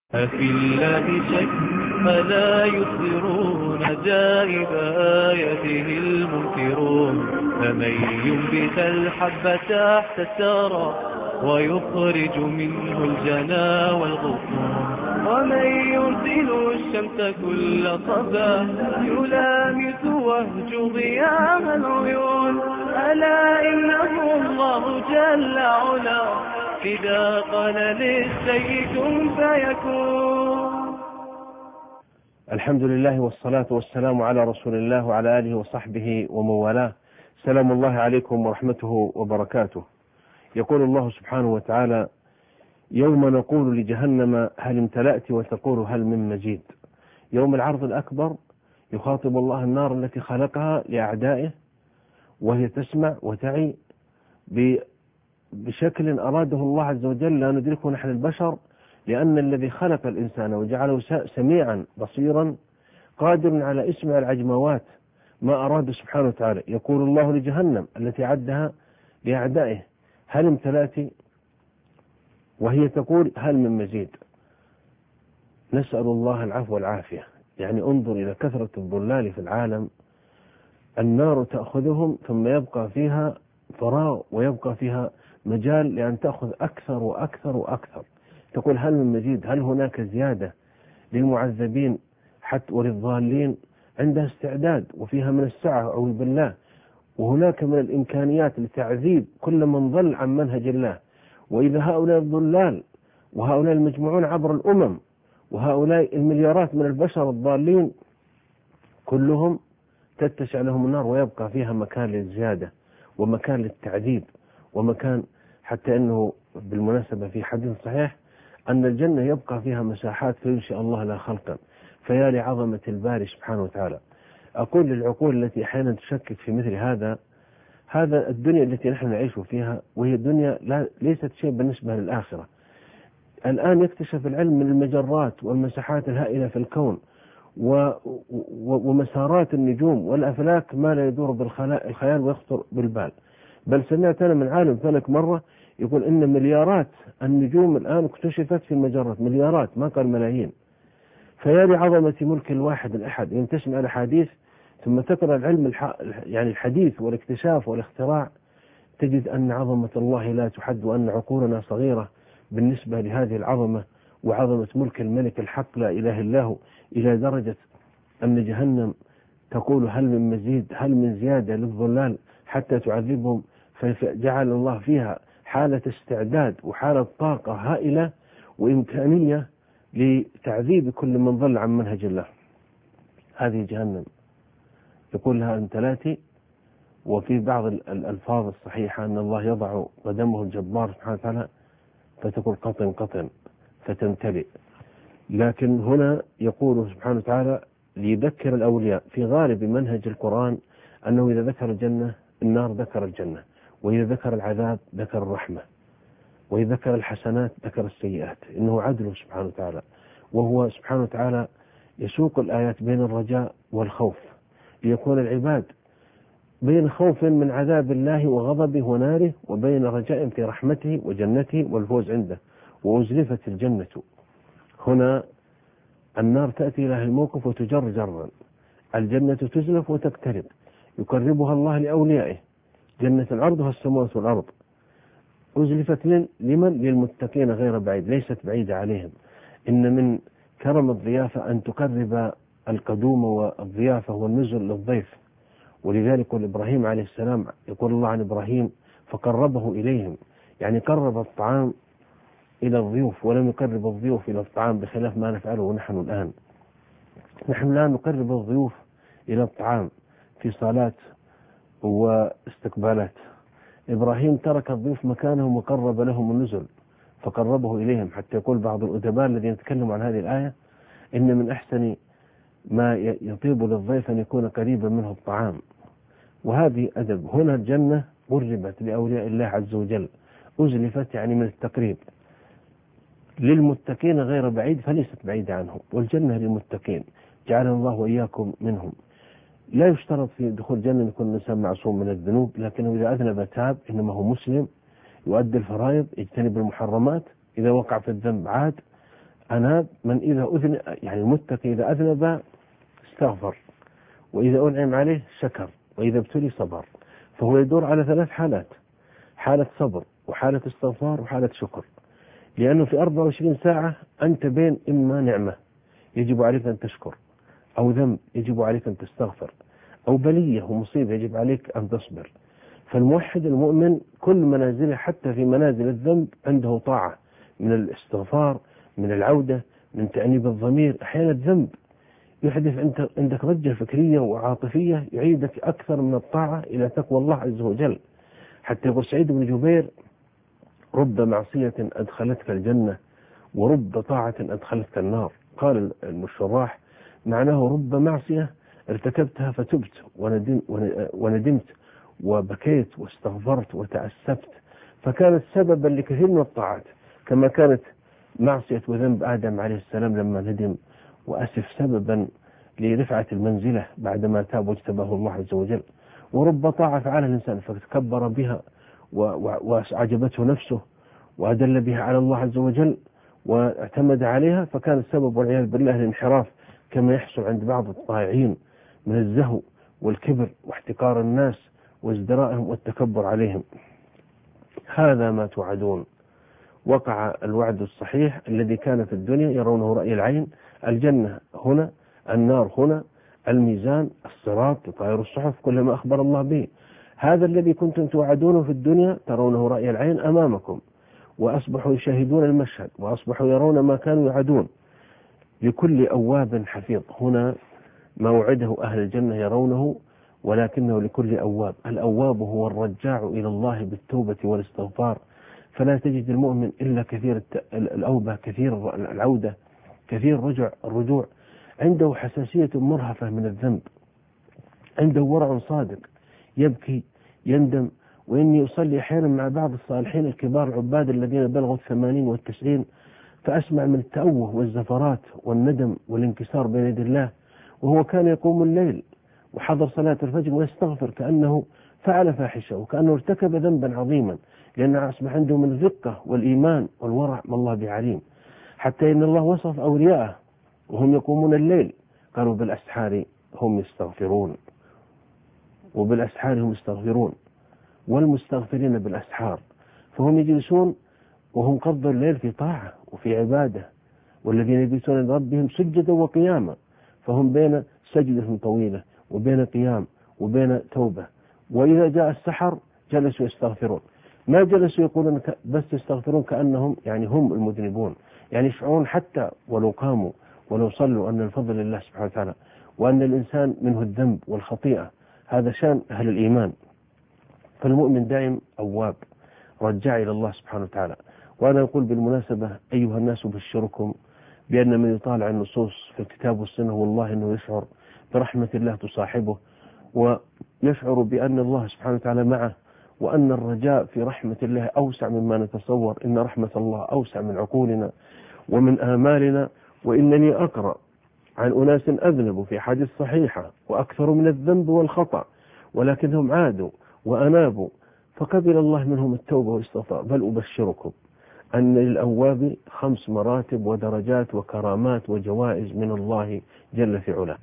أفي الله شك فلا يصدرون جائب آياته المنكرون. فمن ينبت الحب تحت الثرى ويخرج منه الجنا والغصون، ومن يرسل الشمس كل صباح يلامس وهج ضياء العيون. ألا إنه الله جل علا إذا قال للشيء كن فيكون. الحمد لله والصلاة والسلام على رسول الله وعلى آله وصحبه ومن والاه. سلام الله عليكم ورحمته وبركاته. يقول الله سبحانه وتعالى: يوم نقول لجهنم هل امتلأت وتقول هل من مزيد. يوم العرض الأكبر يخاطب الله النار التي خلقها لأعدائه، وهي تسمع وتعي بشكل أراده الله عز وجل لا ندركه نحن البشر، لأن الذي خلق الإنسان وجعله سميعا بصيرا قادر على إسماع العجموات ما أراد سبحانه وتعالى. يقول الله لجهنم التي عدها لأعدائه: هل امتلأت؟ وهي تقول هل من مزيد. نسأل الله العفو والعافية. يعني انظر إلى كثرة الضلال في العالم، النار تأخذهم ثم يبقى فيها فراغ ويبقى فيها مجال لأن تأخذ أكثر وأكثر وأكثر. تقول هل من مزيد، هل هناك زيادة للمعذبين حتى وللضالين؟ عندها استعداد وفيها من السعة أعوذ بالله، وهناك من الإمكانيات لتعذيب كل من ضل عن منهج الله. وإذا هؤلاء الضلال وهؤلاء المجموعون عبر الأمم وهؤلاء المليارات من البشر الضالين كلهم تتسع لهم النار ويبقى فيها مكان للزيادة ومكان للتعذيب ومكان، حتى أنه بالمناسبة في حديث صحيح أن الجنة يبقى فيها مساحات فينشئ الله لها خلقا. فيا لعظمة الباري سبحانه وتعالى. أقول للعقول التي أحيانا تشكك في مثل هذا الدنيا التي نحن نعيش فيها، وهي دنيا ليست شيء بالنسبة للآخرة. الآن يكتشف العلم من المجرات والمساحات الهائلة في الكون ومسارات النجوم والأفلاك ما لا يدور بالخيال ويخطر بالبال. بل سمعت أنا من عالم فلك مرة يقول إن مليارات النجوم الآن اكتشفت في المجرات، مليارات ما قال ملايين. فيا لعظمة ملك الواحد الأحد. إن تسمع الحديث ثم تقرأ العلم يعني الحديث والاكتشاف والاختراع، تجد أن عظمة الله لا تحد، وأن عقولنا صغيرة بالنسبة لهذه العظمة وعظمة ملك الملك الحق لا إله إلا هو، إلى درجة أن جهنم تقول هل من مزيد، هل من زيادة للضلال حتى تعذبهم. فجعل الله فيها حالة استعداد وحالة طاقة هائلة وإمكانية لتعذيب كل من ضل عن منهج الله. هذه جهنم يقول لها امتلأت. وفي بعض الألفاظ الصحيحة أن الله يضع قدمه الجبار سبحانه وتعالى فتقول قطن قطن فتمتلئ. لكن هنا يقول سبحانه وتعالى ليذكر الأولياء في غالب منهج القرآن أنه إذا ذكر الجنة النار ذكر الجنة، وإذا ذكر العذاب ذكر الرحمة، وإذا ذكر الحسنات ذكر السيئات. إنه عدله سبحانه وتعالى، وهو سبحانه وتعالى يسوق الآيات بين الرجاء والخوف ليكون العباد بين خوف من عذاب الله وغضبه وناره، وبين رجاء في رحمته وجنته والفوز عنده. وأزلفت الجنة. هنا النار تأتي لها الموقف وتجر جرا، الجنة تزلف وتقترب، يقربها الله لأوليائه. جنة عرضها السماوات والأرض أزلفت لمن؟ للمتقين غير بعيد، ليست بعيدة عليهم. إن من كرم الضيافة أن تقرب القدوم والضيافة والنزل للضيف. ولذلك يقول إبراهيم عليه السلام، يقول الله عن إبراهيم فقربه إليهم، يعني قرب الطعام إلى الضيوف ولم يقرب الضيوف إلى الطعام، بخلاف ما نفعله نحن الآن. نحن الآن نقرب الضيوف إلى الطعام في صلاة واستقبالات. إبراهيم ترك الضيوف مكانهم وقرب لهم النزل فقربه إليهم، حتى يقول بعض الأدباء الذين يتكلموا عن هذه الآية إن من أحسن ما يطيب للضيف أن يكون قريبا منه الطعام. وهذه أدب. هنا الجنة قربت لأولياء الله عز وجل، أزلفت يعني من التقريب للمتقين غير بعيد، فليست بعيدة عنهم. والجنة للمتقين جعلنا الله وإياكم منهم. لا يشترط في دخول الجنة أن يكون الإنسان معصوم من الذنوب، لكنه إذا أذنب تاب، إنما هو مسلم يؤدي الفرائض، يجتنب المحرمات، إذا وقع في الذنب عاد أناب من إذا أذن، يعني المتقي إذا أذنب استغفر، وإذا أنعم عليه شكر، وإذا ابتلي صبر. فهو يدور على 3 حالات: حالة صبر، وحالة استغفار، وحالة شكر. لأنه في 24 ساعة أنت بين إما نعمة يجب عليك أن تشكر، أو ذنب يجب عليك أن تستغفر، أو بلية ومصيبة يجب عليك أن تصبر. فالموحد المؤمن كل منازله، حتى في منازل الذنب، عنده طاعة من الاستغفار، من العودة، من تأنيب الضمير. أحيانا الذنب يحدث عندك ضجة فكرية وعاطفية يعيدك أكثر من الطاعة إلى تقوى الله عز وجل. حتى يقول سعيد بن جبير: رب معصية أدخلتك الجنة، ورب طاعة أدخلتك النار. قال الشراح: معناه رب معصية ارتكبتها فتبت وندمت وبكيت واستغفرت وتأسفت، فكانت سببا لكثير من الطاعات، كما كانت معصية وذنب آدم عليه السلام لما ندم وأسف سببا لرفعة المنزلة بعدما تاب واجتباه الله عز وجل. ورب طاعة فعلها الإنسان فتكبر بها وأعجبته نفسه وأدل بها على الله عز وجل واعتمد عليها، فكان السبب والعياذ بالله الانحراف، كما يحصل عند بعض الطائعين من الزهو والكبر واحتقار الناس وازدرائهم والتكبر عليهم. هذا ما توعدون. وقع الوعد الصحيح الذي كان في الدنيا يرونه رأي العين: الجنة هنا، النار هنا، الميزان، الصراط، تطاير الصحف، كل ما أخبر الله به. هذا الذي كنتم توعدونه في الدنيا ترونه رأي العين أمامكم، وأصبحوا يشاهدون المشهد، وأصبحوا يرون ما كانوا يوعدون. لكل أواب حفيظ. هنا ما وعده أهل الجنة يرونه، ولكنه لكل أواب. الأواب هو الرجاع إلى الله بالتوبة والاستغفار، فلا تجد المؤمن إلا كثير الأوبة، كثير العودة، كثير الرجوع. عنده حساسية مرهفة من الذنب، عنده ورع صادق، يبكي، يندم. وإني أصلي أحيانا مع بعض الصالحين الكبار العباد الذين بلغوا 80 و90، فأسمع من التأوه والزفرات والندم والانكسار بين يدي الله، وهو كان يقوم الليل وحضر صلاة الفجر ويستغفر كأنه فعل فاحشة وكأنه ارتكب ذنبا عظيما، لأنه أصبح عنده من الرقة والإيمان والورع ما الله بعليم. حتى إن الله وصف أولياءه وهم يقومون الليل، قالوا بالأسحار هم يستغفرون، وبالأسحار هم يستغفرون، والمستغفرين بالأسحار. فهم يجلسون وهم قضوا الليل في طاعة وفي عبادة، والذين يبيتون لربهم سجدا وقياما، فهم بين سجدة طويلة وبين قيام وبين توبة. وإذا جاء السحر جلسوا يستغفرون، ما جلسوا يقولون بس يستغفرون كأنهم يعني هم المذنبون، يعني يشعرون حتى ولو قاموا ولو صلوا أن الفضل لله سبحانه وتعالى، وأن الإنسان منه الذنب والخطيئة. هذا شان أهل الإيمان. فالمؤمن دائم أواب رجع إلى الله سبحانه وتعالى. وأنا أقول بالمناسبة أيها الناس بشركم بأن من يطالع النصوص في الكتاب والسنة والله أنه يشعر برحمة الله تصاحبه، ويشعر بأن الله سبحانه وتعالى معه، وأن الرجاء في رحمة الله أوسع مما نتصور. إن رحمة الله أوسع من عقولنا ومن آمالنا. وإنني أقرأ عن أناس أذنبوا في حديث صحيحة وأكثر من الذنب والخطأ، ولكنهم عادوا وأنابوا فقبل الله منهم التوبة والاستغفار. بل أبشركم أن للأواب 5 مراتب ودرجات وكرامات وجوائز من الله جل في علاه.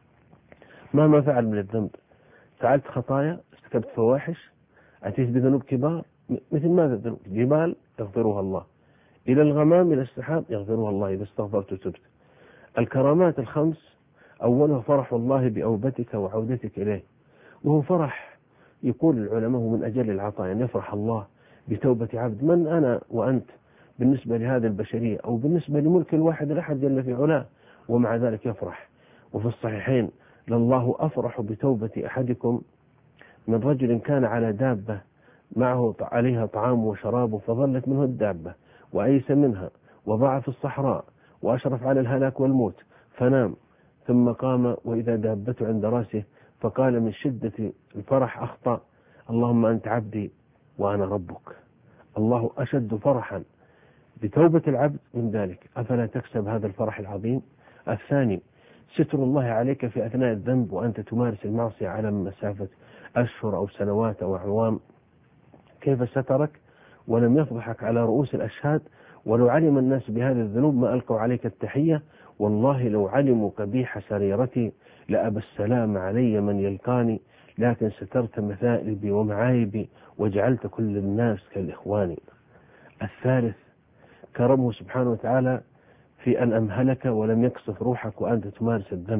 مهما فعل من الذنب، فعلت خطايا، ارتكبت فواحش، أتيت بذنوب كبار، مثل ماذا الذنوب؟ جبال يغفرها الله، إلى الغمام إلى السحاب يغفرها الله إذا استغفرت وتبت. الكرامات 5: أولها فرح الله بأوبتك وعودتك إليه، وهو فرح يقول العلماء من أجل العطاء، أن يفرح الله بتوبة عبد. من أنا وأنت بالنسبة لهذه البشرية أو بالنسبة لملك الواحد الأحد جل في علاه، ومع ذلك يفرح. وفي الصحيحين: لله أفرح بتوبة أحدكم من رجل كان على دابة معه عليها طعام وشراب فظلت منه الدابة وأيس منها وضاع في الصحراء وأشرف على الهلاك والموت فنام، ثم قام وإذا دابته عند رأسه فقال من شدة الفرح أخطأ: اللهم أنت عبدي وأنا ربك. الله أشد فرحا بتوبة العبد من ذلك. أفلا تكسب هذا الفرح العظيم؟ الثاني: ستر الله عليك في أثناء الذنب وأنت تمارس المعصية على مسافة أشهر أو سنوات أو أعوام. كيف سترك ولم يفضحك على رؤوس الأشهاد ولو علم الناس بهذه الذنوب ما ألقوا عليك التحية، والله لو علموا قبيح سريرتي لأبى السلام علي من يلقاني، لكن سترت مثائبي ومعايبي وجعلت كل الناس كالإخوان. الثالث كرمه سبحانه وتعالى في أن أمهلك ولم يقصف روحك وأنت تمارس الذنب،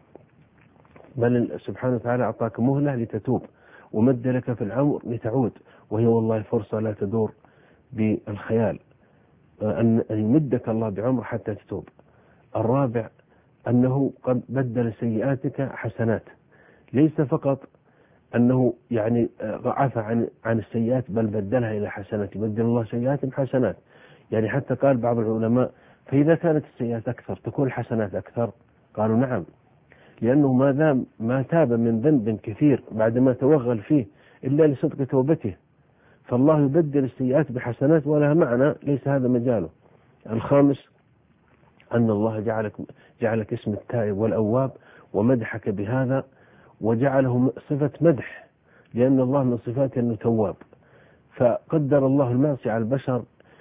بل سبحانه وتعالى أعطاك مهلة لتتوب، ومد لك في العمر لتعود، وهي والله فرصة لا تدور بالخيال أن يمدك الله بعمر حتى تتوب. الرابع أنه قد بدل سيئاتك حسنات، ليس فقط أنه يعني عفى عن السيئات، بل بدلها إلى حسنات، يبدل الله سيئات حسنات. يعني حتى قال بعض العلماء فإذا كانت السيئات أكثر تكون الحسنات أكثر؟ قالوا نعم، لأنه ما تاب من ذنب كثير بعدما توغل فيه إلا لصدق توبته، فالله يبدل السيئات بحسنات ولها معنى ليس هذا مجاله. الخامس أن الله جعلك اسم التائب والأواب ومدحك بهذا، وجعله صفة مدح، لأن الله من صفاته أنه تواب، فقدر الله المعصية على البشر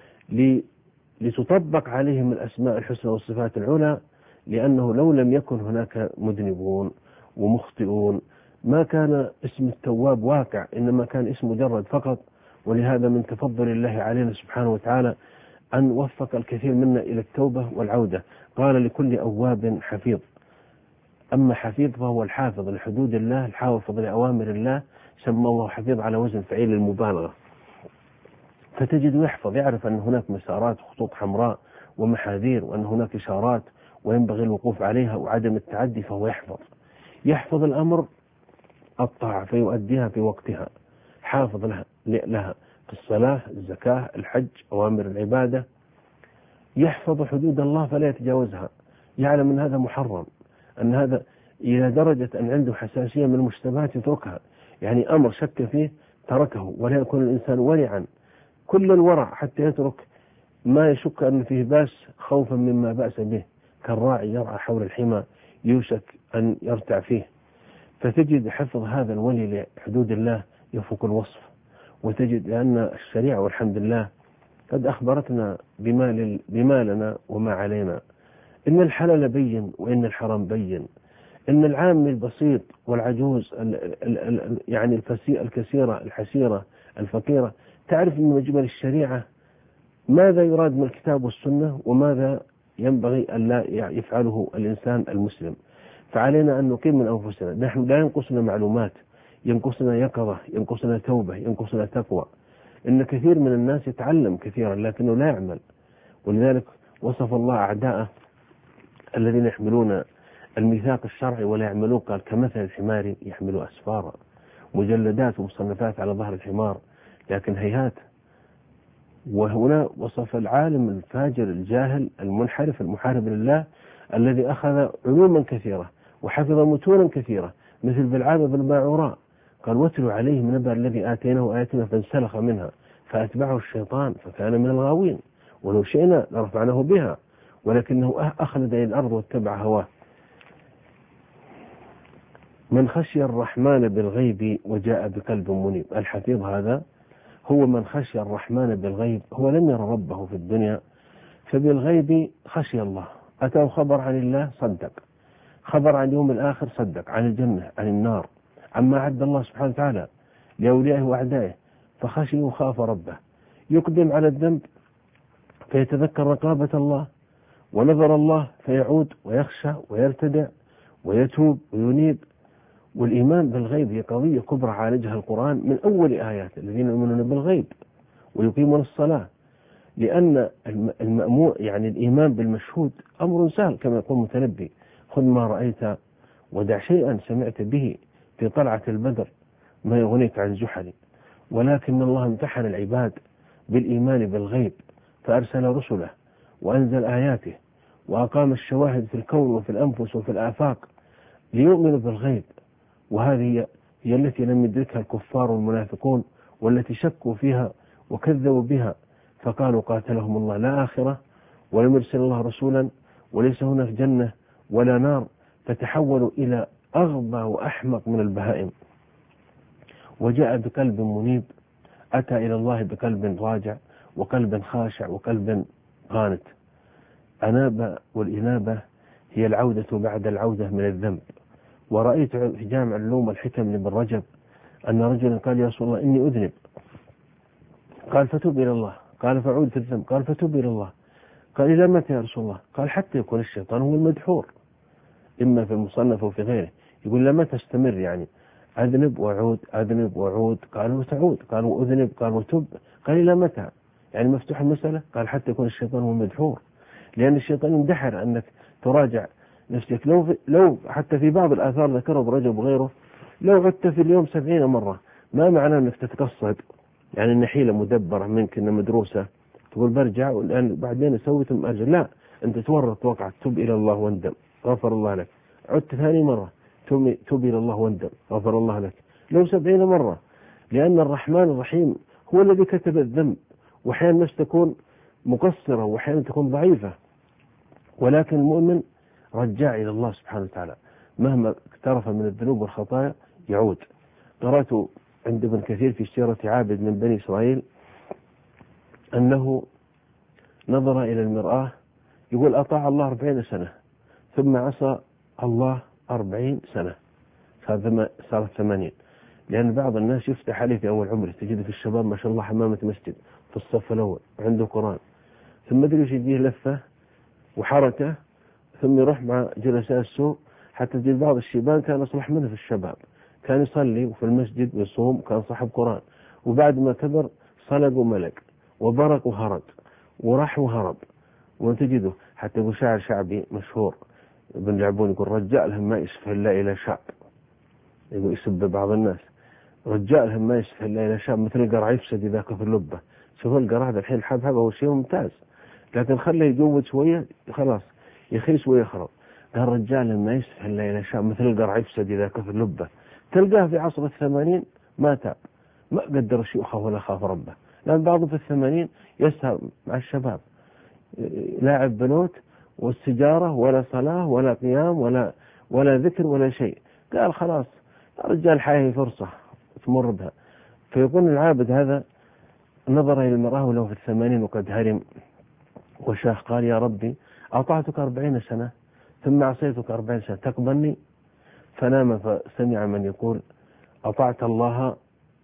لتطبق عليهم الأسماء الحسنى والصفات العلى، لأنه لو لم يكن هناك مذنبون ومخطئون ما كان اسم التواب واقع، إنما كان اسم مجرد فقط. ولهذا من تفضل الله علينا سبحانه وتعالى أن وفق الكثير منا إلى التوبة والعودة. قال لكل أواب حفيظ، أما حفيظ فهو الحافظ لحدود الله، الحافظ لأوامر الله، سمى الله حفيظ على وزن فعيل المبالغة. فتجد يحفظ، يعرف أن هناك مسارات خطوط حمراء ومحاذير، وأن هناك إشارات وينبغي الوقوف عليها وعدم التعدي، فهو يحفظ الأمر الطاعة فيؤديها في وقتها، حافظ لها في الصلاة، الزكاة، الحج، أوامر العبادة، يحفظ حدود الله فلا يتجاوزها، يعلم أن هذا محرم، أن هذا إلى درجة أن عنده حساسية من المشتبهات يتركها، يعني أمر شك فيه تركه، ولا يكون الإنسان ورعا كل الورع حتى يترك ما يشك أن فيه بأس خوفا مما بأس به، كالراعي يرعى حول الحمى يوشك أن يرتع فيه. فتجد حفظ هذا الولي لحدود الله يفوق الوصف، وتجد أن الشريعة والحمد لله قد أخبرتنا بما لنا وما علينا، إن الحلال بين وإن الحرام بين، إن العام البسيط والعجوز يعني الكثيرة الحسيرة الفقيرة تعرف من مجمل الشريعة ماذا يراد من الكتاب والسنة وماذا ينبغي أن لا يفعله الإنسان المسلم. فعلينا أن نقيم من أنفسنا، نحن لا ينقصنا معلومات، ينقصنا يقظة، ينقصنا توبة، ينقصنا تقوى. إن كثير من الناس يتعلم كثيرا لكنه لا يعمل، ولذلك وصف الله أعداءه الذين يحملون الميثاق الشرعي ولا يعملون، قال كمثل الحمار يحمل أسفارا، مجلدات ومصنفات على ظهر الحمار لكن هيهات. وهنا وصف العالم الفاجر الجاهل المنحرف المحارب لله الذي أخذ علوما كثيرة وحفظ متونا كثيرة، مثل بلعام بن باعوراء، قال واتلوا عليهم نبأ الذي آتيناه آياتنا فانسلخ منها فأتبعه الشيطان فكان من الغاوين، ولو شئنا لرفعناه بها ولكنه أخلد إلى الأرض واتبع هواه. من خشي الرحمن بالغيب وجاء بقلب منيب، الحفيظ هذا هو من خشي الرحمن بالغيب، هو لم يرى ربه في الدنيا، فبالغيب خشي الله، أتاه خبر عن الله صدق، خبر عن يوم الآخر صدق، عن الجنة، عن النار، عما أعد الله سبحانه وتعالى لأوليائه وأعدائه، فخشي وخاف ربه. يقدم على الذنب فيتذكر رقابة الله ونظر الله فيعود ويخشى ويرتدع ويتوب وينيب. والإيمان بالغيب هي قضية كبرى عالجها القرآن من أول آيات الذين يؤمنون بالغيب ويقيمون الصلاة، لأن يعني الإيمان بالمشهود أمر سهل كما يقول المتنبي، خذ ما رأيت ودع شيئا سمعت به في طلعة البدر ما يغنيك عن زحل. ولكن الله امتحن العباد بالإيمان بالغيب فأرسل رسله وأنزل آياته وأقام الشواهد في الكون وفي الأنفس وفي الآفاق ليؤمنوا بالغيب، وهذه هي التي لم يدركها الكفار والمنافقون والتي شكوا فيها وكذبوا بها، فقالوا قاتلهم الله لا آخرة ولم يرسل الله رسولا وليس هناك جنة ولا نار، فتحولوا إلى أغبى وأحمق من البهائم. وجاء بقلب منيب، أتى إلى الله بقلب راجع وقلب خاشع وقلب قالت أناب، والإنابة هي العودة بعد العودة من الذنب. ورأيت في جامع العلوم والحكم لابن رجب أن رجلا قال يا رسول الله إني أذنب، قال فتوب إلى الله، قال فعود في الذنب، قال فتوب إلى الله، قال إلى متى يا رسول الله؟ قال حتى يكون الشيطان هو المدحور، إما في المصنف وفي غيره، يقول لما تستمر يعني أذنب وأعود أذنب وأعود، قال وتعود، قال وأذنب، قال وتب، قال إلى متى؟ يعني مفتوح المسألة، قال حتى يكون الشيطان هو المدحور، لأن الشيطان يندحر أنك تراجع نفسك. لو حتى في بعض الآثار ذكره ابن رجب وغيره، لو عدت في اليوم 70 مرة ما معناه أنك تتقصد، يعني النحيلة مدبرة منك إنها مدروسة تقول برجع والآن بعدين أسوي ثم أرجع، لا، أنت تورط وقعت، تب إلى الله واندم غفر الله لك، عدت ثاني مرة تب إلى الله واندم غفر الله لك، لو 70 مرة، لأن الرحمن الرحيم هو الذي كتب الذنب. وأحيانا النفس تكون مقصرة وأحيانا تكون ضعيفة، ولكن المؤمن رجع إلى الله سبحانه وتعالى مهما اقترف من الذنوب والخطايا يعود. قرأت عند ابن كثير في سيرة عابد من بني إسرائيل أنه نظر إلى المرآة، يقول أطاع الله 40 سنة ثم عصى الله 40 سنة، صارت 80. لأن بعض الناس يفتح عليه في أول عمره، تجد في الشباب ما شاء الله حمامة مسجد في الصف الأول عنده قرآن، ثم تجد يجيه لفة وحركة ثم يروح مع جلساء السوء، حتى تجد بعض الشيبان كان أصلح منه في الشباب، كان يصلي في المسجد ويصوم، كان صاحب قرآن، وبعد ما كبر صلق وملك وبرق وهرج وراح وهرب. وتجده حتى يقول شاعر شعبي مشهور ابن لعبون يقول رجالهم ما يسفه إلا إلى شعب، يقول يسب بعض الناس رجالهم ما يسفه إلا إلى شعب مثل القرع يفسد ذاك في اللبة. شوفوا القرع هذا الحين الحبهب هو شيء ممتاز، لكن خليه يجود شوية خلاص يخيس ويخرب. قال رجال ما يسفه إلا إلى شعب مثل القرع يفسد ذاك في اللبة. تلقاه في عصر 80 ما تاب، ما قدر شيوخه ولا خاف ربه، لأن بعضهم في 80 يسهر مع الشباب لاعب بنوت والسجارة ولا صلاة ولا قيام ولا ذكر ولا شيء. قال خلاص الرجال حيه فرصة تمر بها. فيكون العابد هذا نظر إلى المرأة وله في 80 وقد هرم وشاخ، قال يا ربي أطعتك 40 سنة ثم عصيتك 40 سنة تقبلني؟ فنام فسمع من يقول أطعت الله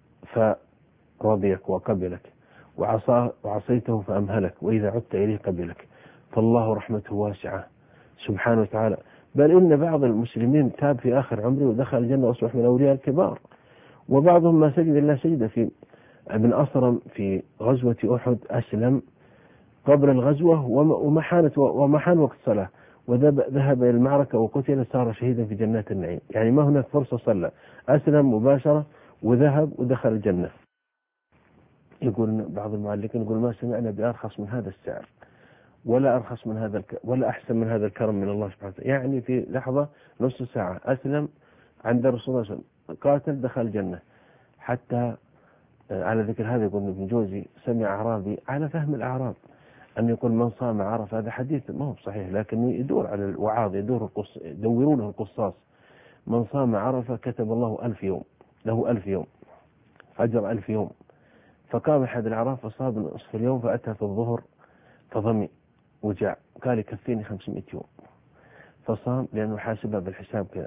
فرضيك وقبلك، وعصيته فأمهلك، وإذا عدت إليه قبلك، فالله رحمته واسعة سبحانه وتعالى. بل إن بعض المسلمين تاب في آخر عمره ودخل الجنة وأصبح من الأولياء الكبار، وبعضهم ما سجد إلا سجد. في ابن أصرم في غزوة أحد أسلم قبل الغزوة وما حان وقت الصلاة، وذهب إلى المعركة وقتل، صار شهيدا في جنات النعيم. يعني ما هناك فرصة، صلى أسلم مباشرة وذهب ودخل الجنة. يقول بعض المعلقين يقول ما سمعنا بأرخص من هذا السعر ولا أرخص من هذا ولا أحسن من هذا الكرم من الله سبحانه وتعالى. يعني في لحظة نص ساعة أسلم عند الرسول صلى الله عليه وسلم، قاتل، دخل الجنة. حتى على ذكر هذا يقول ابن جوزي سمع أعرابي على فهم الأعراب أن يقول من صام عرفة، هذا حديث ما هو صحيح لكن يدور على الوعاظ، يدورونه القصاص. من صام عرفة كتب الله 1000 يوم، له 1000 يوم أجر 1000 يوم. فقام أحد الأعراب فصاب نصف اليوم، فأتى في الظهر فضمي وجاع، قال يكفيني 500 يوم، فصام لأنه حاسبها بالحساب كذا.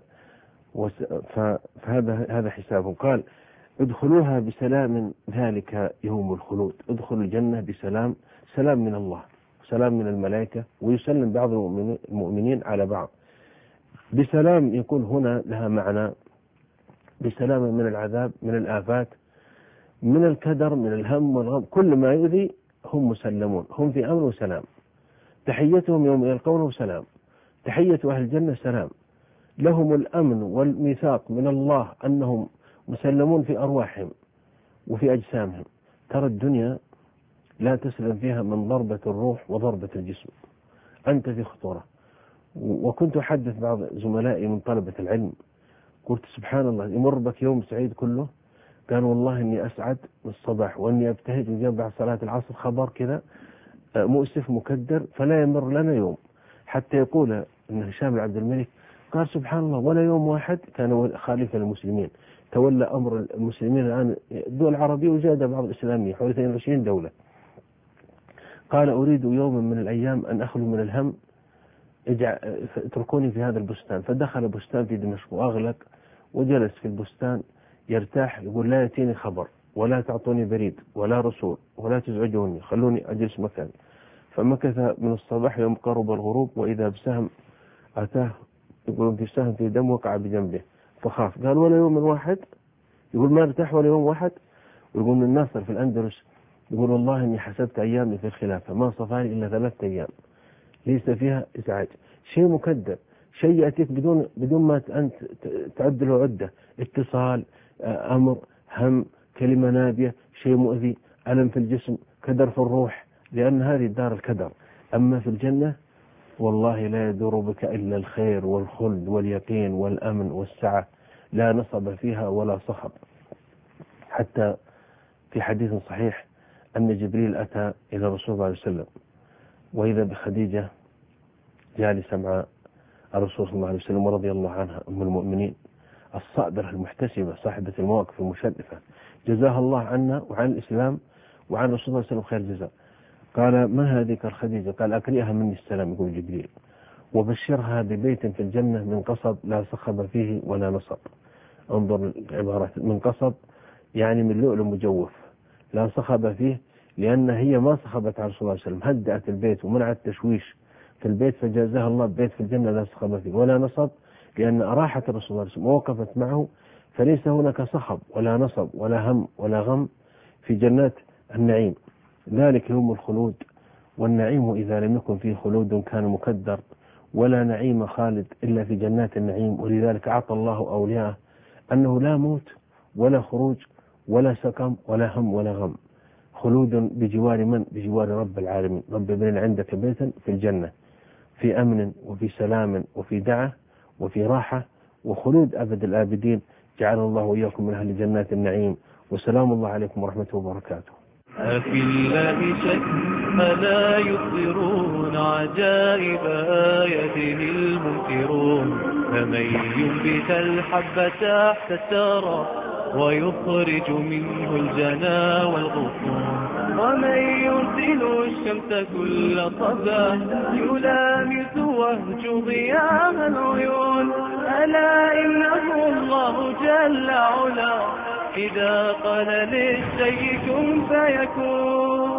فهذا حسابه. قال ادخلوها بسلام ذلك يوم الخلود، ادخلوا الجنة بسلام، سلام من الله سلام من الملائكة، ويسلم بعض المؤمنين على بعض بسلام. يكون هنا لها معنى بسلام من العذاب، من الآفات، من الكدر، من الهم والغم، كل ما يؤذي هم مسلمون، هم في أمن وسلام. تحيتهم يوم يلقونه سلام، تحية أهل الجنة سلام، لهم الأمن والميثاق من الله أنهم مسلمون في أرواحهم وفي أجسامهم. ترى الدنيا لا تسلم فيها من ضربة الروح وضربة الجسم، أنت في خطورة. وكنت أحدث بعض زملائي من طلبة العلم، قلت سبحان الله يمر بك يوم سعيد كله، قال والله إني أسعد من الصباح وإني أبتهج وجاب بعد صلاة العصر خبر كذا مؤسف مكدر، فلا يمر لنا يوم حتى يقول إن هشام عبد الملك قال سبحان الله ولا يوم واحد كان خليفة المسلمين تولى أمر المسلمين الآن الدول العربية وزاد بعض الإسلامية حوالي 22 دولة. قال أريد يوما من الأيام أن أخلو من الهم، اتركوني في هذا البستان. فدخل بستان في دمشق وأغلق وجلس في البستان يرتاح، يقول لا يأتيني خبر ولا تعطوني بريد ولا رسول ولا تزعجوني، خلوني أجلس مكاني. فمكث من الصباح يوم قرب الغروب وإذا بسهم أتاه، يقولون في سهم في دم وقع بجنبه فخاف. قال ولا يوم واحد، يقول ما ارتاح ولا يوم واحد. ويقول من الناصر في الأندلس يقول والله إني حسبت أيامي في الخلافة ما صفاني إلا 3 أيام ليس فيها إزعاج. شيء مكدر، شيء يأتيك بدون ما أنت تعد له عدة، اتصال، أمر، هم، كلمة نابية، شيء مؤذي، ألم في الجسم، كدر في الروح، لأن هذه دار الكدر. أما في الجنة والله لا يدور بك إلا الخير والخلد واليقين والأمن والسعة، لا نصب فيها ولا صخب. حتى في حديث صحيح أن جبريل أتى إلى الرسول صلى الله عليه وسلم وإذا بخديجة جالسة مع الرسول صلى الله عليه وسلم ورضي الله عنها أم المؤمنين الصابرة المحتسبة صاحبة المواقف المشرفة، جزاها الله عنا وعن الإسلام وعن الرسول صلى الله عليه وسلم خير جزاء. قال من هذه خديجة؟ قال أكرئها مني السلام، يقول جبريل، وبشرها ببيت في الجنة من قصب لا صخب فيه ولا نصب. انظر العبارات، من قصب يعني من لؤلؤ مجوف، لا صخب فيه لأن هي ما صخبت على رسول الله صلى الله عليه وسلم، هدأت البيت ومنعت التشويش في البيت، فجازاها الله ببيت في الجنة لا صخب فيه ولا نصب، لأن أراحت الرسول صلى الله عليه وسلم ووقفت معه، فليس هناك صخب ولا نصب ولا هم ولا غم في جنات النعيم. ذلك يوم الخلود، والنعيم إذا لم يكن فيه خلود كان مكدر، ولا نعيم خالد إلا في جنات النعيم. ولذلك أعطى الله أولياءه أنه لا موت ولا خروج ولا سقم ولا هم ولا غم، خلود بجوار من؟ بجوار رب العالمين. رب ابن عندك بيتا في الجنة في أمن وفي سلام وفي دعة وفي راحة وخلود أبد الآبدين. جعل الله وإياكم من أهل جنات النعيم، وسلام الله عليكم ورحمة وبركاته. أفي الله شك ألا يظهرون عجائب آياته المنكرون، فمن ينبت الحب تحت الثرى ويخرج منه الجنا والغصون، ومن يرسل الشمس كل صباح يلامس وهج ضياء العيون، ألا إنه الله جل علا إذا قال للشيء كن فيكون.